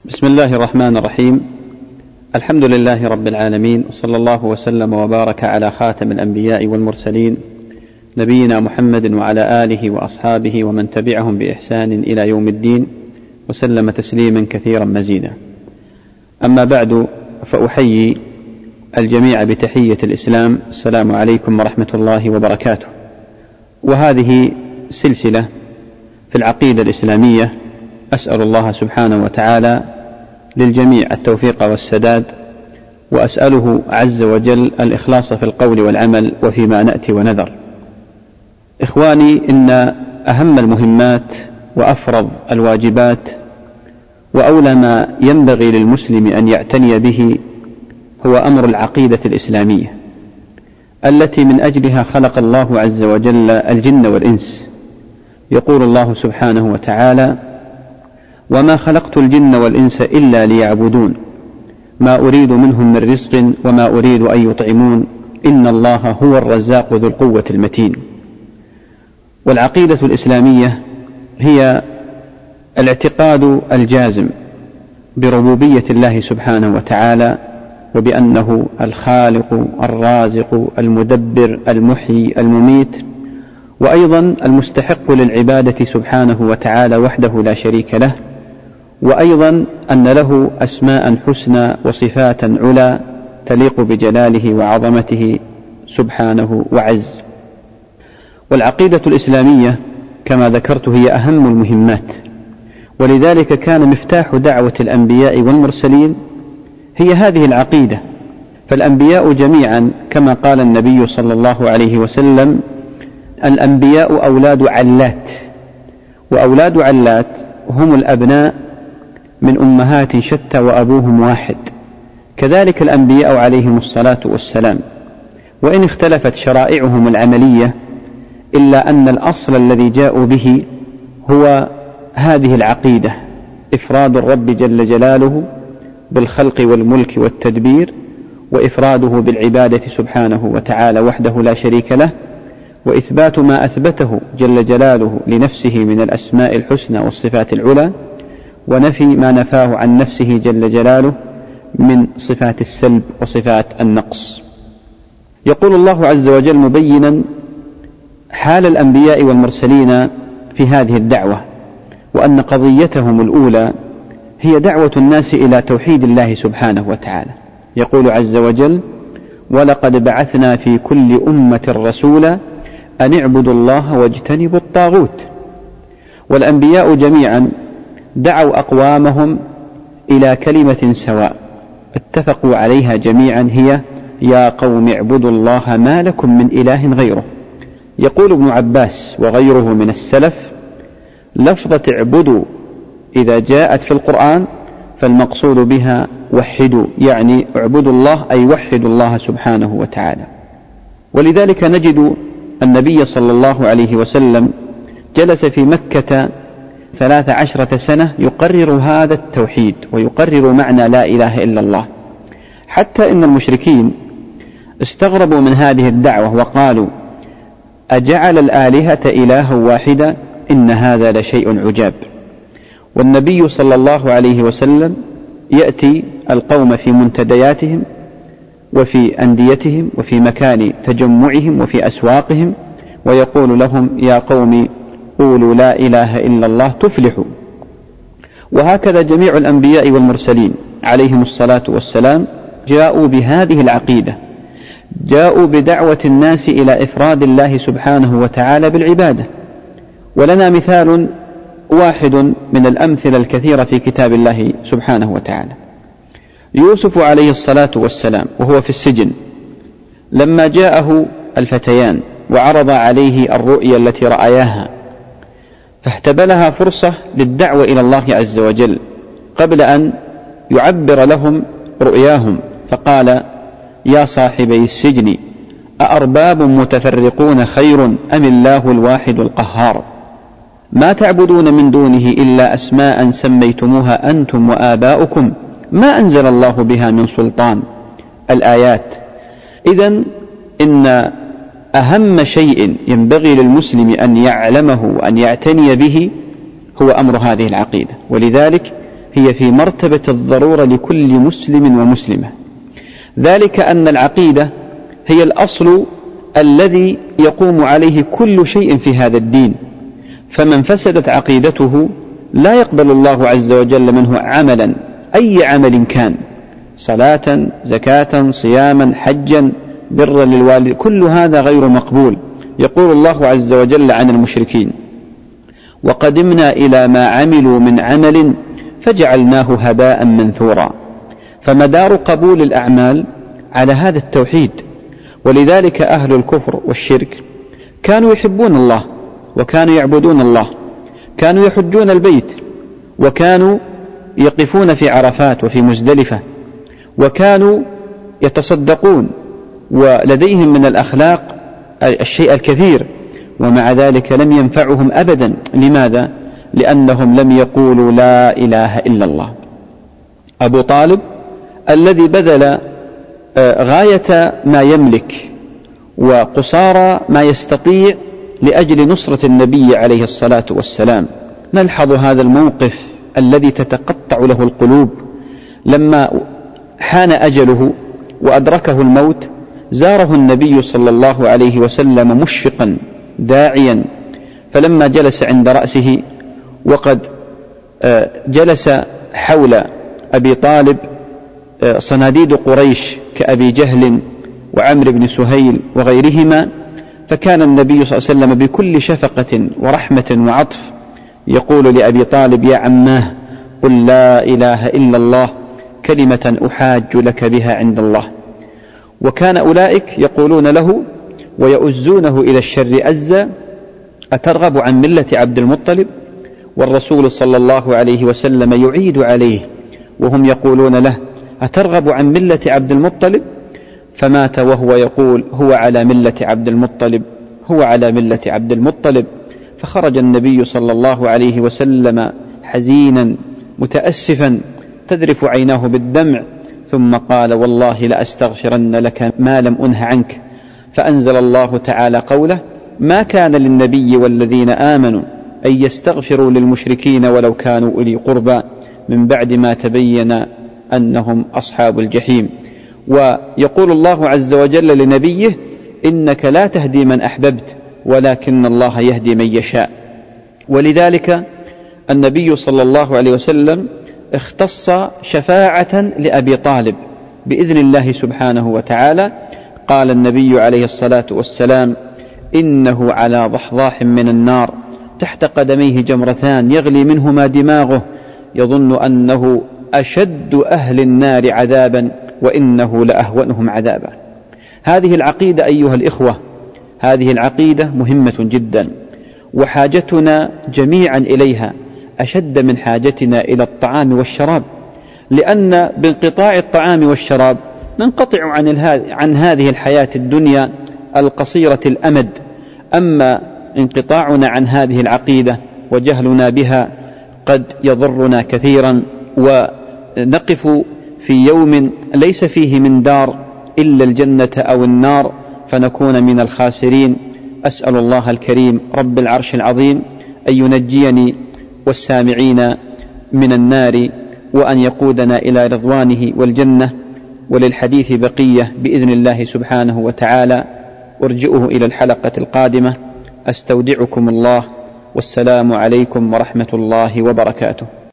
بسم الله الرحمن الرحيم. الحمد لله رب العالمين، وصلى الله وسلم وبارك على خاتم الأنبياء والمرسلين نبينا محمد وعلى آله وأصحابه ومن تبعهم بإحسان إلى يوم الدين، وسلم تسليما كثيرا مزيدا. أما بعد، فأحيي الجميع بتحية الإسلام: السلام عليكم ورحمة الله وبركاته. وهذه سلسلة في العقيدة الإسلامية، أسأل الله سبحانه وتعالى للجميع التوفيق والسداد، وأسأله عز وجل الإخلاص في القول والعمل وفيما نأتي ونذر. إخواني، إن أهم المهمات وأفرض الواجبات وأولى ما ينبغي للمسلم أن يعتني به هو أمر العقيدة الإسلامية، التي من أجلها خلق الله عز وجل الجن والإنس. يقول الله سبحانه وتعالى: وما خلقت الجن والإنس إلا ليعبدون ما أريد منهم من رزق وما أريد أن يطعمون إن الله هو الرزاق ذو القوة المتين. والعقيدة الإسلامية هي الاعتقاد الجازم بربوبية الله سبحانه وتعالى، وبأنه الخالق الرازق المدبر المحيي المميت، وأيضا المستحق للعبادة سبحانه وتعالى وحده لا شريك له، وأيضا أن له أسماء حسنى وصفات علا تليق بجلاله وعظمته سبحانه وعز. والعقيدة الإسلامية كما ذكرت هي أهم المهمات، ولذلك كان مفتاح دعوة الأنبياء والمرسلين هي هذه العقيدة. فالأنبياء جميعا كما قال النبي صلى الله عليه وسلم: الأنبياء أولاد علات، وأولاد علات هم الأبناء من أمهات شتى وأبوهم واحد. كذلك الأنبياء عليهم الصلاة والسلام، وإن اختلفت شرائعهم العملية إلا أن الأصل الذي جاءوا به هو هذه العقيدة: إفراد الرب جل جلاله بالخلق والملك والتدبير، وإفراده بالعبادة سبحانه وتعالى وحده لا شريك له، وإثبات ما أثبته جل جلاله لنفسه من الأسماء الحسنى والصفات العلى، ونفي ما نفاه عن نفسه جل جلاله من صفات السلب وصفات النقص. يقول الله عز وجل مبينا حال الأنبياء والمرسلين في هذه الدعوة، وأن قضيتهم الأولى هي دعوة الناس إلى توحيد الله سبحانه وتعالى. يقول عز وجل: ولقد بعثنا في كل أمة رسولا أن اعبدوا الله واجتنبوا الطاغوت. والأنبياء جميعا دعوا أقوامهم إلى كلمة سواء اتفقوا عليها جميعا، هي: يا قوم اعبدوا الله ما لكم من إله غيره. يقول ابن عباس وغيره من السلف: لفظة اعبدوا إذا جاءت في القرآن فالمقصود بها وحدوا، يعني اعبدوا الله أي وحدوا الله سبحانه وتعالى. ولذلك نجد النبي صلى الله عليه وسلم جلس في مكة 13 سنة يقرر هذا التوحيد ويقرر معنى لا إله إلا الله، حتى إن المشركين استغربوا من هذه الدعوة وقالوا: أجعل الآلهة إلها واحدا إن هذا لشيء عجاب. والنبي صلى الله عليه وسلم يأتي القوم في منتدياتهم وفي أنديتهم وفي مكان تجمعهم وفي أسواقهم، ويقول لهم: يا قوم قولوا لا إله إلا الله تفلحوا. وهكذا جميع الأنبياء والمرسلين عليهم الصلاة والسلام جاءوا بهذه العقيدة، جاءوا بدعوة الناس إلى إفراد الله سبحانه وتعالى بالعبادة. ولنا مثال واحد من الأمثلة الكثيرة في كتاب الله سبحانه وتعالى: يوسف عليه الصلاة والسلام وهو في السجن، لما جاءه الفتيان وعرض عليه الرؤيا التي رأياها، فاحتبلها فرصة للدعوة إلى الله عز وجل قبل أن يعبر لهم رؤياهم، فقال: يا صاحبي السجن أأرباب متفرقون خير أم الله الواحد القهار؟ ما تعبدون من دونه إلا أسماء سميتموها أنتم وآباؤكم ما أنزل الله بها من سلطان. الآيات. إذن إن أهم شيء ينبغي للمسلم أن يعلمه وأن يعتني به هو أمر هذه العقيدة، ولذلك هي في مرتبة الضرورة لكل مسلم ومسلمة، ذلك أن العقيدة هي الأصل الذي يقوم عليه كل شيء في هذا الدين، فمن فسدت عقيدته لا يقبل الله عز وجل منه عملا، أي عمل كان، صلاة، زكاة، صياما، حجا، برا للوالد، كل هذا غير مقبول. يقول الله عز وجل عن المشركين: وقدمنا إلى ما عملوا من عمل فجعلناه هباء منثورا. فمدار قبول الأعمال على هذا التوحيد، ولذلك أهل الكفر والشرك كانوا يحبون الله وكانوا يعبدون الله، كانوا يحجون البيت، وكانوا يقفون في عرفات وفي مزدلفة، وكانوا يتصدقون، ولديهم من الأخلاق الشيء الكثير، ومع ذلك لم ينفعهم أبدا. لماذا؟ لأنهم لم يقولوا لا إله إلا الله. أبو طالب الذي بذل غاية ما يملك وقصارى ما يستطيع لأجل نصرة النبي عليه الصلاة والسلام، نلحظ هذا الموقف الذي تتقطع له القلوب. لما حان أجله وأدركه الموت زاره النبي صلى الله عليه وسلم مشفقا داعيا، فلما جلس عند رأسه وقد جلس حول أبي طالب صناديد قريش كأبي جهل وعمرو بن سهيل وغيرهما، فكان النبي صلى الله عليه وسلم بكل شفقة ورحمة وعطف يقول لأبي طالب: يا عماه، قل لا إله إلا الله، كلمة أحاج لك بها عند الله. وكان أولئك يقولون له ويؤزونه إلى الشر أزا: أترغب عن ملة عبد المطلب؟ والرسول صلى الله عليه وسلم يعيد عليه وهم يقولون له: أترغب عن ملة عبد المطلب؟ فمات وهو يقول: هو على ملة عبد المطلب، هو على ملة عبد المطلب. فخرج النبي صلى الله عليه وسلم حزينا متأسفا تذرف عيناه بالدمع، ثم قال: والله لأستغفرن لك ما لم أنه عنك. فأنزل الله تعالى قوله: ما كان للنبي والذين آمنوا أن يستغفروا للمشركين ولو كانوا أولي قربى من بعد ما تبين أنهم أصحاب الجحيم. ويقول الله عز وجل لنبيه: إنك لا تهدي من أحببت ولكن الله يهدي من يشاء. ولذلك النبي صلى الله عليه وسلم اختص شفاعة لأبي طالب بإذن الله سبحانه وتعالى. قال النبي عليه الصلاة والسلام: إنه على ضحضاح من النار تحت قدميه جمرتان يغلي منهما دماغه، يظن أنه أشد أهل النار عذابا وإنه لأهونهم عذابا. هذه العقيدة أيها الإخوة، هذه العقيدة مهمة جدا، وحاجتنا جميعا إليها أشد من حاجتنا إلى الطعام والشراب، لأن بانقطاع الطعام والشراب ننقطع عن هذه الحياة الدنيا القصيرة الأمد. أما انقطاعنا عن هذه العقيدة وجهلنا بها قد يضرنا كثيرا، ونقف في يوم ليس فيه من دار إلا الجنة أو النار فنكون من الخاسرين. أسأل الله الكريم رب العرش العظيم أن ينجيني والسامعين من النار، وأن يقودنا إلى رضوانه والجنة. وللحديث بقية بإذن الله سبحانه وتعالى، أرجئه إلى الحلقة القادمة. أستودعكم الله، والسلام عليكم ورحمة الله وبركاته.